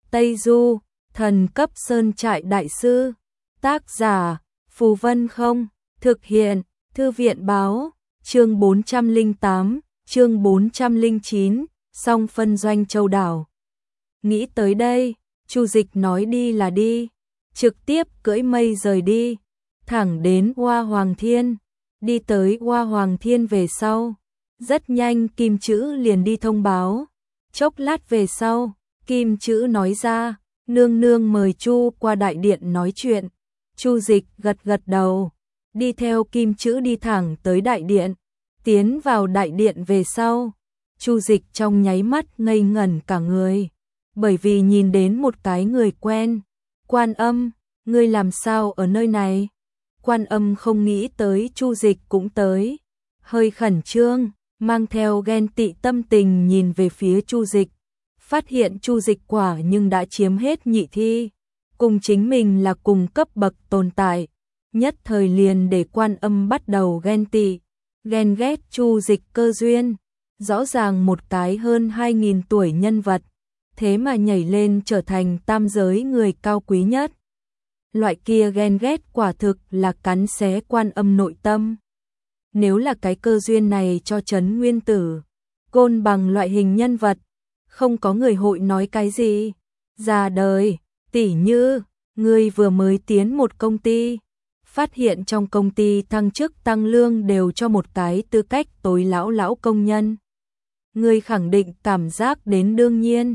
Tây Du, thần cấp sơn trại đại sư. Tác giả, Phù Vân Không. Thực hiện, Thư viện báo. Chương 408, chương 409, Song phân Doanh Châu đảo. Nghĩ tới đây, Chu Dịch nói đi là đi, trực tiếp cưỡi mây rời đi, thẳng đến Hoa Hoàng Thiên. Đi tới Hoa Hoàng Thiên về sau, rất nhanh Kim Chữ liền đi thông báo. Chốc lát về sau, Kim Chữ nói ra, nương nương mời Chu qua đại điện nói chuyện. Chu Dịch gật gật đầu, đi theo Kim Chữ đi thẳng tới đại điện. Tiến vào đại điện về sau, Chu Dịch trong nháy mắt ngây ngẩn cả người, bởi vì nhìn đến một cái người quen. Quan Âm, ngươi làm sao ở nơi này? Quan Âm không nghĩ tới Chu Dịch cũng tới, hơi khẩn trương, mang theo ghen tị tâm tình nhìn về phía Chu Dịch, phát hiện Chu Dịch quả nhưng đã chiếm hết nhị thi, cùng chính mình là cùng cấp bậc tồn tại, nhất thời liền để Quan Âm bắt đầu ghen tị, ghen ghét Chu Dịch cơ duyên, rõ ràng một cái hơn 2000 tuổi nhân vật, thế mà nhảy lên trở thành tam giới người cao quý nhất. Loại kia ghen ghét quả thực là cắn xé Quan Âm nội tâm. Nếu là cái cơ duyên này cho Trấn Nguyên Tử, Côn Bằng loại hình nhân vật, không có người hội nói cái gì. Ra đời, tỷ như, ngươi vừa mới tiến một công ty, phát hiện trong công ty thăng chức tăng lương đều cho một cái tư cách tối lão công nhân. Ngươi khẳng định cảm giác đến đương nhiên.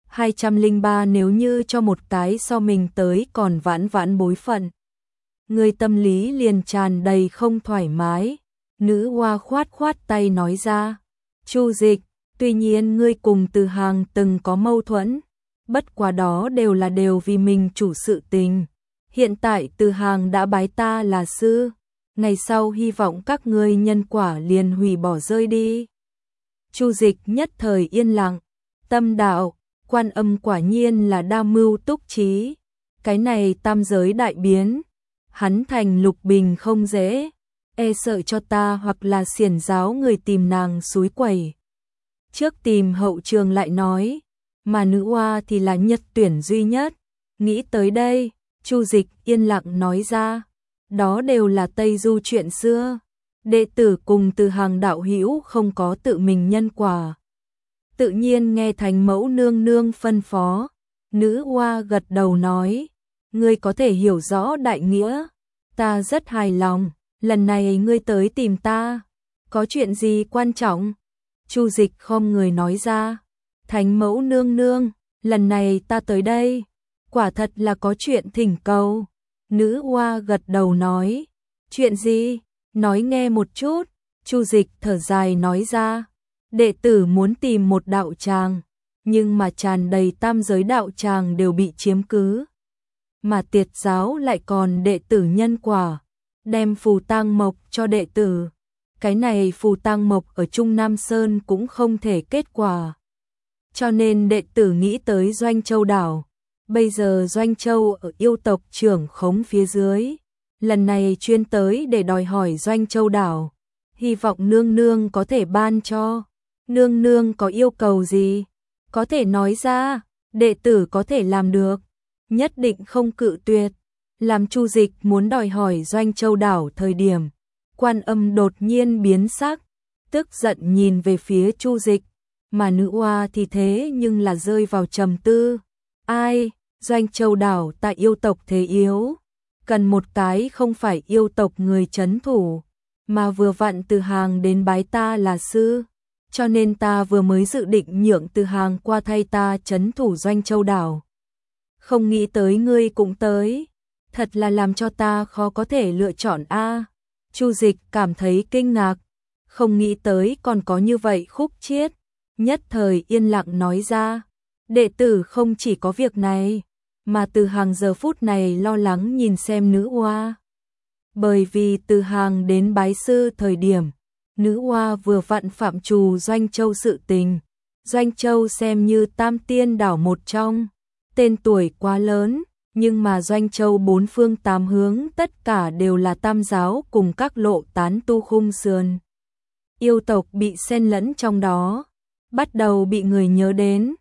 203 nếu như cho một cái so mình tới còn vãn bối phận. Người tâm lý liền tràn đầy không thoải mái. Nữ hoa khoát tay nói ra. Chu Dịch, tuy nhiên ngươi cùng Từ Hàng từng có mâu thuẫn, bất quá đó đều vì mình chủ sự tình. Hiện tại Từ Hàng đã bái ta là sư, ngày sau hy vọng các ngươi nhân quả liền hủy bỏ rơi đi. Chu Dịch nhất thời yên lặng, tâm đạo, Quan Âm quả nhiên là đa mưu túc trí, cái này tam giới đại biến, hắn thành Lục Bình không dễ, e sợ cho ta hoặc là xiển giáo người tìm nàng xúi quẩy. Trước tìm hậu trường lại nói, mà nữ hoa thì là nhất tuyển duy nhất. Nghĩ tới đây, Chu Dịch yên lặng nói ra, đó đều là Tây Du chuyện xưa, đệ tử cùng Từ Hàng đạo hữu không có tự mình nhân quả. Tự nhiên nghe Thánh Mẫu nương nương phân phó. Nữ hoa gật đầu nói, ngươi có thể hiểu rõ đại nghĩa, ta rất hài lòng, lần này ngươi tới tìm ta, có chuyện gì quan trọng? Chu Dịch khom người nói ra, Thánh Mẫu nương nương, lần này ta tới đây, quả thật là có chuyện thỉnh cầu. Nữ hoa gật đầu nói, chuyện gì? Nói nghe một chút. Chu Dịch thở dài nói ra, đệ tử muốn tìm một đạo tràng, nhưng mà tràn đầy tam giới đạo tràng đều bị chiếm cứ. Mà Tiệt giáo lại còn đệ tử nhân quả, đem phù tang mộc cho đệ tử. Cái này phù tang mộc ở Trung Nam Sơn cũng không thể kết quả. Cho nên đệ tử nghĩ tới Doanh Châu đảo. Bây giờ Doanh Châu ở yêu tộc trưởng khống phía dưới. Lần này chuyên tới để đòi hỏi Doanh Châu đảo. Hy vọng nương nương có thể ban cho. Nương nương có yêu cầu gì? Có thể nói ra, đệ tử có thể làm được. Nhất định không cự tuyệt. Làm Chu Dịch muốn đòi hỏi Doanh Châu đảo thời điểm. Quan Âm đột nhiên biến sắc, tức giận nhìn về phía Chu Dịch. Mà nữ hoa thì thế nhưng là rơi vào trầm tư. Ai, Doanh Châu đảo tại yêu tộc thế yếu. Cần một cái không phải yêu tộc người trấn thủ. Mà vừa vặn Từ Hàng đến bái ta là sư. Cho nên ta vừa mới dự định nhượng Từ Hàng qua thay ta trấn thủ Doanh Châu đảo. Không nghĩ tới ngươi cũng tới. Thật là làm cho ta khó có thể lựa chọn a. Chu Dịch cảm thấy kinh ngạc. Không nghĩ tới còn có như vậy khúc chiết. Nhất thời yên lặng nói ra. Đệ tử không chỉ có việc này. Mà Từ Hàng giờ phút này lo lắng nhìn xem nữ hoa. Bởi vì Từ Hàng đến bái sư thời điểm. Nữ hoa vừa vặn phạm trù Doanh Châu sự tình. Doanh Châu xem như tam tiên đảo một trong. Tên tuổi quá lớn, nhưng mà Doanh Châu bốn phương tám hướng tất cả đều là tam giáo cùng các lộ tán tu khung sườn. Yêu tộc bị xen lẫn trong đó, bắt đầu bị người nhớ đến.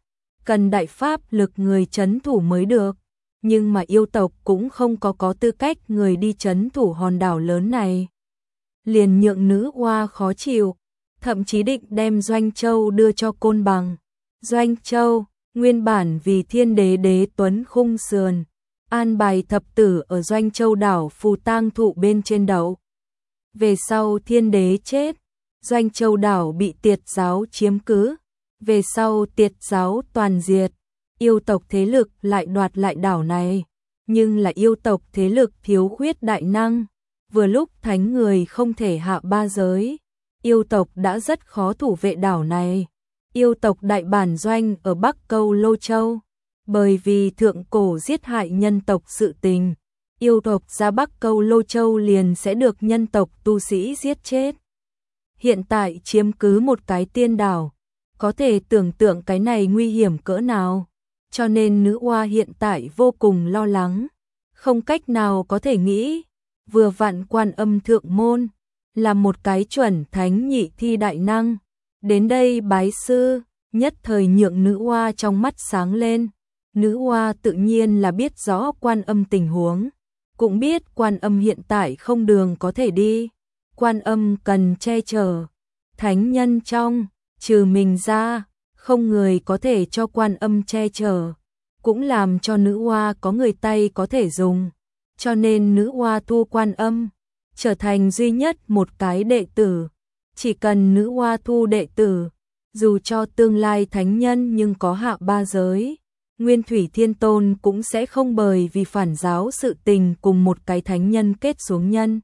cần đại pháp lực người trấn thủ mới được, nhưng mà yêu tộc cũng không có tư cách người đi trấn thủ hòn đảo lớn này. Liền nhượng nữ oa khó chịu, thậm chí định đem Doanh Châu đưa cho Côn Bằng. Doanh Châu, nguyên bản vì Thiên Đế đế tuấn khung sườn, an bài thập tử ở Doanh Châu đảo phù tang thụ bên trên đậu. Về sau Thiên Đế chết, Doanh Châu đảo bị Tiệt giáo chiếm cứ, về sau Tiệt giáo toàn diệt, yêu tộc thế lực lại đoạt lại đảo này, nhưng là yêu tộc thế lực thiếu khuyết đại năng, vừa lúc thánh người không thể hạ ba giới, yêu tộc đã rất khó thủ vệ đảo này. Yêu tộc đại bản doanh ở Bắc Câu Lô Châu, bởi vì thượng cổ giết hại nhân tộc sự tình, yêu tộc ra Bắc Câu Lô Châu liền sẽ được nhân tộc tu sĩ giết chết. Hiện tại chiếm cứ một cái tiên đảo, có thể tưởng tượng cái này nguy hiểm cỡ nào, cho nên nữ oa hiện tại vô cùng lo lắng, không cách nào có thể nghĩ, vừa vặn Quan Âm thượng môn, là một cái chuẩn thánh nhị thi đại năng, đến đây bái sư, nhất thời nhượng nữ oa trong mắt sáng lên. Nữ oa tự nhiên là biết rõ Quan Âm tình huống, cũng biết Quan Âm hiện tại không đường có thể đi, Quan Âm cần che chở, thánh nhân trong, trừ mình ra, không người có thể cho Quan Âm che chở, cũng làm cho nữ oa có người tay có thể dùng, cho nên nữ oa thu Quan Âm, trở thành duy nhất một cái đệ tử. Chỉ cần nữ oa thu đệ tử, dù cho tương lai thánh nhân nhưng có hạ ba giới, Nguyên Thủy Thiên Tôn cũng sẽ không bởi vì phản giáo sự tình cùng một cái thánh nhân kết xuống nhân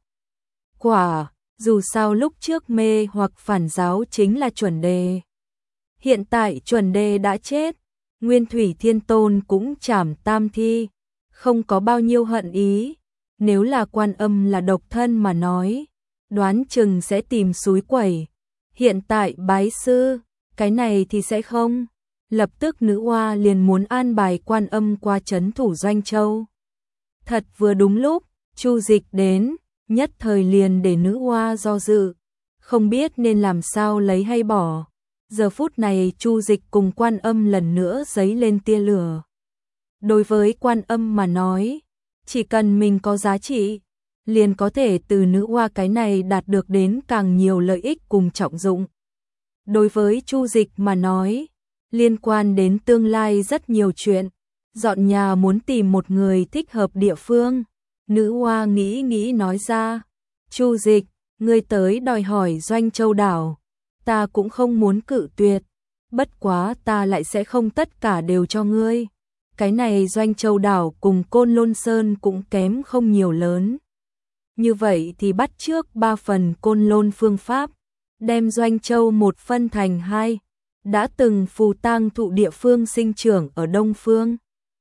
quả, dù sao lúc trước mê hoặc phản giáo chính là chuẩn đề. Hiện tại chuẩn đề đã chết, Nguyên Thủy Thiên Tôn cũng trảm tam thi, không có bao nhiêu hận ý, nếu là Quan Âm là độc thân mà nói, đoán chừng sẽ tìm xúi quẩy. Hiện tại bái sư, cái này thì sẽ không. Lập tức nữ oa liền muốn an bài Quan Âm qua trấn thủ Doanh Châu. Thật vừa đúng lúc, Chu Dịch đến, nhất thời liền để nữ oa do dự, không biết nên làm sao lấy hay bỏ. Giờ phút này Chu Dịch cùng Quan Âm lần nữa giấy lên tia lửa. Đối với Quan Âm mà nói, chỉ cần mình có giá trị, liền có thể từ nữ oa cái này đạt được đến càng nhiều lợi ích cùng trọng dụng. Đối với Chu Dịch mà nói, liên quan đến tương lai rất nhiều chuyện, dọn nhà muốn tìm một người thích hợp địa phương. Nữ oa nghĩ nói ra, Chu Dịch, ngươi tới đòi hỏi Doanh Châu đảo, ta cũng không muốn cự tuyệt, bất quá ta lại sẽ không tất cả đều cho ngươi. Cái này Doanh Châu đảo cùng Côn Lôn Sơn cũng kém không nhiều lớn. Như vậy thì bắt trước 3 phần Côn Lôn phương pháp, đem Doanh Châu một phân thành 2, đã từng phù tang thụ địa phương sinh trưởng ở Đông Phương.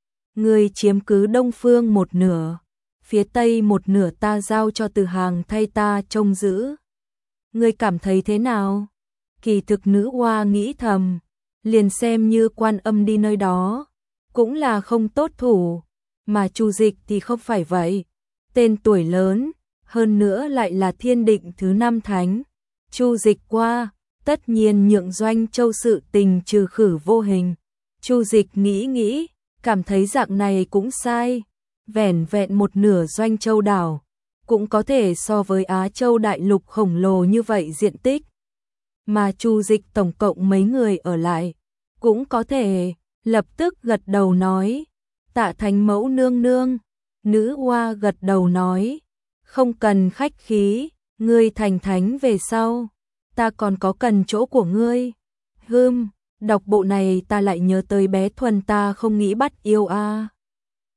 Ngươi chiếm cứ Đông Phương một nửa, phía Tây một nửa ta giao cho Từ Hàng thay ta trông giữ. Ngươi cảm thấy thế nào? Kỳ thực nữ oa nghĩ thầm, liền xem như Quan Âm đi nơi đó, cũng là không tốt thủ, mà Chu Dịch thì không phải vậy. Tên tuổi lớn, hơn nữa lại là thiên định thứ 5 thánh. Chu Dịch qua, tất nhiên nhượng Doanh Châu sự tình trừ khử vô hình. Chu Dịch nghĩ, cảm thấy dạng này cũng sai. Vẻn vẹn một nửa Doanh Châu đảo, cũng có thể so với Á Châu đại lục khổng lồ như vậy diện tích. Mà Chu Dịch tổng cộng mấy người ở lại, cũng có thể, lập tức gật đầu nói. Tạ Thánh Mẫu nương nương, nữ oa gật đầu nói. Không cần khách khí, ngươi thành thánh về sau, ta còn có cần chỗ của ngươi. Đọc bộ này ta lại nhớ tới bé Thuần ta không nghĩ bắt yêu a.